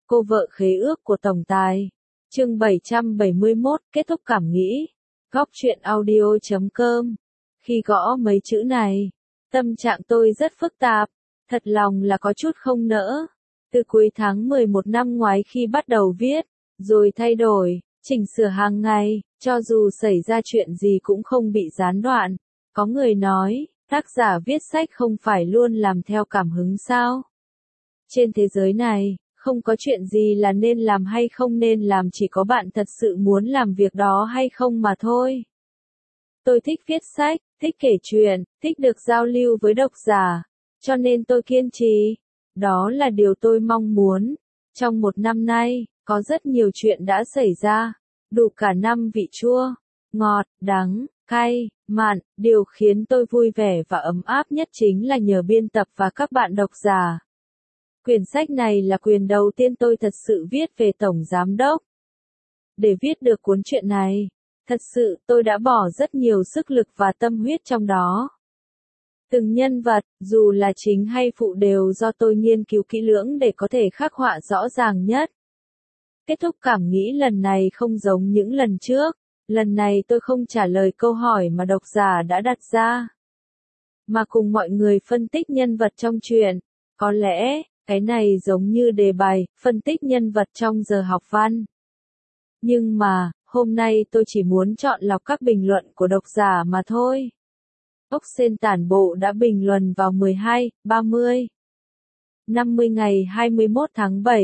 Cô vợ khế ước của tổng tài. Chương 771, kết thúc cảm nghĩ. Góc truyện audio.com. Khi gõ mấy chữ này, tâm trạng tôi rất phức tạp, thật lòng là có chút không nỡ. Từ cuối tháng 11 năm ngoái khi bắt đầu viết, rồi thay đổi, chỉnh sửa hàng ngày, cho dù xảy ra chuyện gì cũng không bị gián đoạn. Có người nói, tác giả viết sách không phải luôn làm theo cảm hứng sao? Trên thế giới này, không có chuyện gì là nên làm hay không nên làm, chỉ có bạn thật sự muốn làm việc đó hay không mà thôi. Tôi thích viết sách, thích kể chuyện, thích được giao lưu với độc giả, cho nên tôi kiên trì. Đó là điều tôi mong muốn. Trong một năm nay, có rất nhiều chuyện đã xảy ra, đủ cả năm vị chua, ngọt, đắng, cay, mặn. Điều khiến tôi vui vẻ và ấm áp nhất chính là nhờ biên tập và các bạn độc giả. Quyển sách này là quyển đầu tiên tôi thật sự viết về Tổng Giám Đốc. Để viết được cuốn truyện này, thật sự tôi đã bỏ rất nhiều sức lực và tâm huyết trong đó. Từng nhân vật, dù là chính hay phụ đều do tôi nghiên cứu kỹ lưỡng để có thể khắc họa rõ ràng nhất. Kết thúc cảm nghĩ lần này không giống những lần trước, lần này tôi không trả lời câu hỏi mà độc giả đã đặt ra, mà cùng mọi người phân tích nhân vật trong truyện. Có lẽ, cái này giống như đề bài, phân tích nhân vật trong giờ học văn. Nhưng mà, hôm nay tôi chỉ muốn chọn lọc các bình luận của độc giả mà thôi. Ốc Sên Tản Bộ đã bình luận vào 12, 30, 50 ngày 21 tháng 7,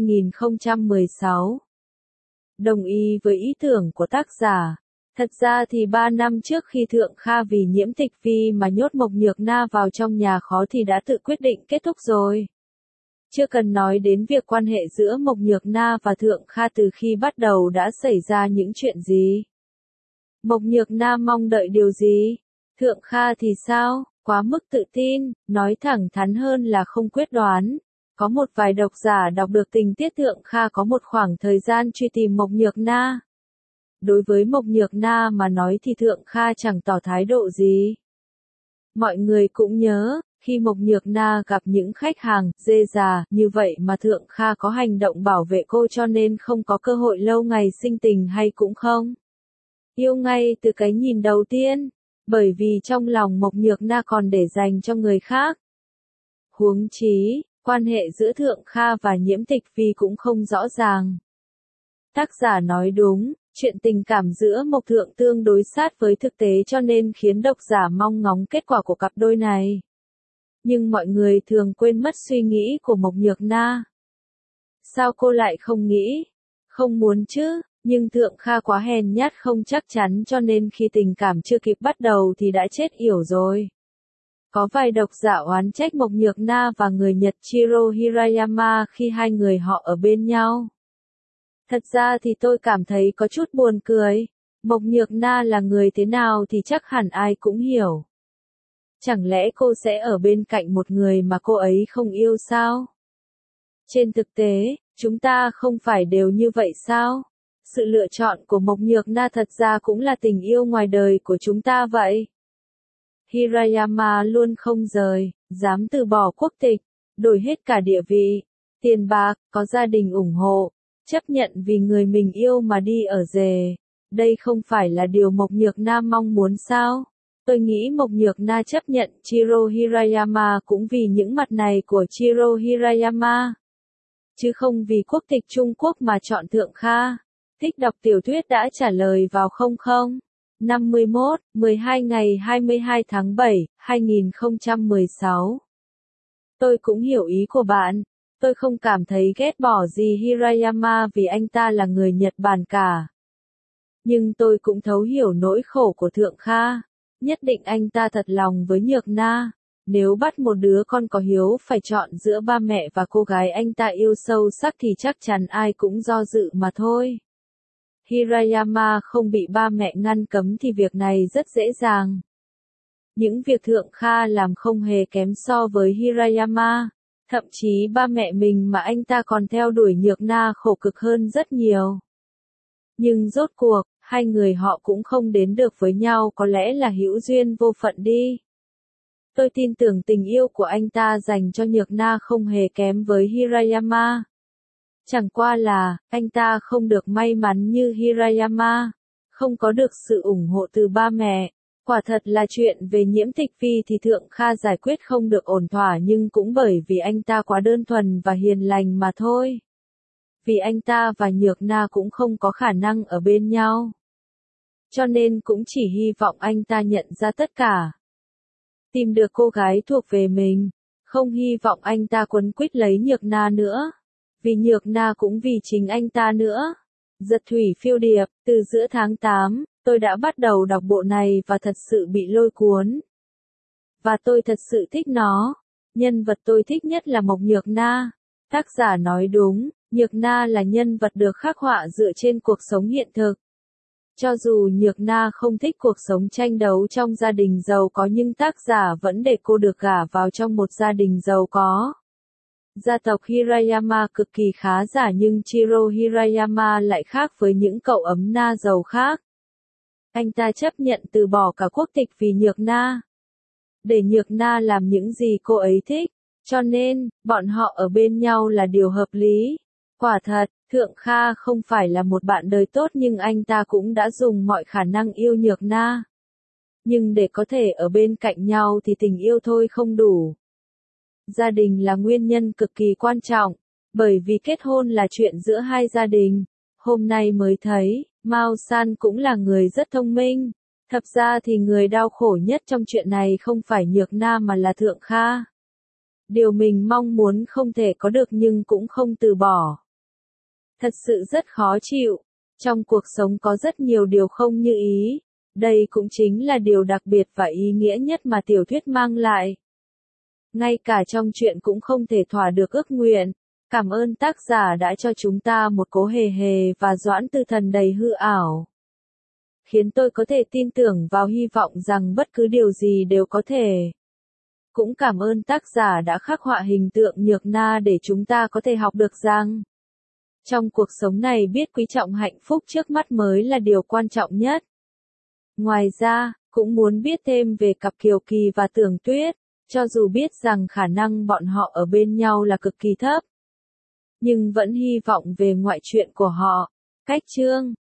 2016. Đồng ý với ý tưởng của tác giả. Thật ra thì 3 năm trước khi Thượng Kha vì nhiễm tịch vi mà nhốt Mộc Nhược Na vào trong nhà khó thì đã tự quyết định kết thúc rồi. Chưa cần nói đến việc quan hệ giữa Mộc Nhược Na và Thượng Kha từ khi bắt đầu đã xảy ra những chuyện gì. Mộc Nhược Na mong đợi điều gì? Thượng Kha thì sao? Quá mức tự tin, nói thẳng thắn hơn là không quyết đoán. Có một vài độc giả đọc được tình tiết Thượng Kha có một khoảng thời gian truy tìm Mộc Nhược Na. Đối với Mộc Nhược Na mà nói thì Thượng Kha chẳng tỏ thái độ gì. Mọi người cũng nhớ, khi Mộc Nhược Na gặp những khách hàng dê già như vậy mà Thượng Kha có hành động bảo vệ cô cho nên không có cơ hội lâu ngày sinh tình hay cũng không. Yêu ngay từ cái nhìn đầu tiên, bởi vì trong lòng Mộc Nhược Na còn để dành cho người khác. Huống chí, quan hệ giữa Thượng Kha và Nhiễm Tịch Vi cũng không rõ ràng. Tác giả nói đúng, chuyện tình cảm giữa Mộc Thượng tương đối sát với thực tế cho nên khiến độc giả mong ngóng kết quả của cặp đôi này. Nhưng mọi người thường quên mất suy nghĩ của Mộc Nhược Na. Sao cô lại không nghĩ? Không muốn chứ, nhưng Thượng Kha quá hèn nhát không chắc chắn cho nên khi tình cảm chưa kịp bắt đầu thì đã chết yểu rồi. Có vài độc giả oán trách Mộc Nhược Na và người Nhật Chiro Hirayama khi hai người họ ở bên nhau. Thật ra thì tôi cảm thấy có chút buồn cười. Mộc Nhược Na là người thế nào thì chắc hẳn ai cũng hiểu. Chẳng lẽ cô sẽ ở bên cạnh một người mà cô ấy không yêu sao? Trên thực tế, chúng ta không phải đều như vậy sao? Sự lựa chọn của Mộc Nhược Na thật ra cũng là tình yêu ngoài đời của chúng ta vậy. Hirayama luôn không rời, dám từ bỏ quốc tịch, đổi hết cả địa vị, tiền bạc, có gia đình ủng hộ, chấp nhận vì người mình yêu mà đi ở rể. Đây không phải là điều Mộc Nhược Na mong muốn sao? Tôi nghĩ Mộc Nhược Na chấp nhận Chiro Hirayama cũng vì những mặt này của Chiro Hirayama, chứ không vì quốc tịch Trung Quốc mà chọn Thượng Kha. Thích đọc tiểu thuyết đã trả lời vào 51, 12 ngày 22 tháng 7, 2016. Tôi cũng hiểu ý của bạn. Tôi không cảm thấy ghét bỏ gì Hirayama vì anh ta là người Nhật Bản cả. Nhưng tôi cũng thấu hiểu nỗi khổ của Thượng Kha. Nhất định anh ta thật lòng với Nhược Na. Nếu bắt một đứa con có hiếu phải chọn giữa ba mẹ và cô gái anh ta yêu sâu sắc thì chắc chắn ai cũng do dự mà thôi. Hirayama không bị ba mẹ ngăn cấm thì việc này rất dễ dàng. Những việc Thượng Kha làm không hề kém so với Hirayama. Thậm chí ba mẹ mình mà anh ta còn theo đuổi Nhược Na khổ cực hơn rất nhiều. Nhưng rốt cuộc, hai người họ cũng không đến được với nhau, có lẽ là hữu duyên vô phận đi. Tôi tin tưởng tình yêu của anh ta dành cho Nhược Na không hề kém với Hirayama. Chẳng qua là, anh ta không được may mắn như Hirayama, không có được sự ủng hộ từ ba mẹ. Quả thật là chuyện về Nhiễm Tịch Phi thì Thượng Kha giải quyết không được ổn thỏa nhưng cũng bởi vì anh ta quá đơn thuần và hiền lành mà thôi. Vì anh ta và Nhược Na cũng không có khả năng ở bên nhau. Cho nên cũng chỉ hy vọng anh ta nhận ra tất cả. Tìm được cô gái thuộc về mình. Không hy vọng anh ta quấn quýt lấy Nhược Na nữa. Vì Nhược Na cũng vì chính anh ta nữa. Giật thủy phiêu điệp, từ giữa tháng 8, tôi đã bắt đầu đọc bộ này và thật sự bị lôi cuốn. Và tôi thật sự thích nó. Nhân vật tôi thích nhất là Mộc Nhược Na. Tác giả nói đúng, Nhược Na là nhân vật được khắc họa dựa trên cuộc sống hiện thực. Cho dù Nhược Na không thích cuộc sống tranh đấu trong gia đình giàu có nhưng tác giả vẫn để cô được gả vào trong một gia đình giàu có. Gia tộc Hirayama cực kỳ khá giả nhưng Chiro Hirayama lại khác với những cậu ấm na giàu khác. Anh ta chấp nhận từ bỏ cả quốc tịch vì Nhược Na. Để Nhược Na làm những gì cô ấy thích, cho nên, bọn họ ở bên nhau là điều hợp lý. Quả thật, Thượng Kha không phải là một bạn đời tốt nhưng anh ta cũng đã dùng mọi khả năng yêu Nhược Na. Nhưng để có thể ở bên cạnh nhau thì tình yêu thôi không đủ. Gia đình là nguyên nhân cực kỳ quan trọng, bởi vì kết hôn là chuyện giữa hai gia đình. Hôm nay mới thấy, Mao San cũng là người rất thông minh. Thật ra thì người đau khổ nhất trong chuyện này không phải Nhược Na mà là Thượng Kha. Điều mình mong muốn không thể có được nhưng cũng không từ bỏ. Thật sự rất khó chịu. Trong cuộc sống có rất nhiều điều không như ý. Đây cũng chính là điều đặc biệt và ý nghĩa nhất mà tiểu thuyết mang lại. Ngay cả trong chuyện cũng không thể thỏa được ước nguyện. Cảm ơn tác giả đã cho chúng ta một Cố Hề Hề và Doãn Tư Thần đầy hư ảo. Khiến tôi có thể tin tưởng vào hy vọng rằng bất cứ điều gì đều có thể. Cũng cảm ơn tác giả đã khắc họa hình tượng Nhược Na để chúng ta có thể học được rằng trong cuộc sống này biết quý trọng hạnh phúc trước mắt mới là điều quan trọng nhất. Ngoài ra, cũng muốn biết thêm về cặp Kiều Kỳ và Tưởng Tuyết, cho dù biết rằng khả năng bọn họ ở bên nhau là cực kỳ thấp. Nhưng vẫn hy vọng về ngoại truyện của họ. Cách chương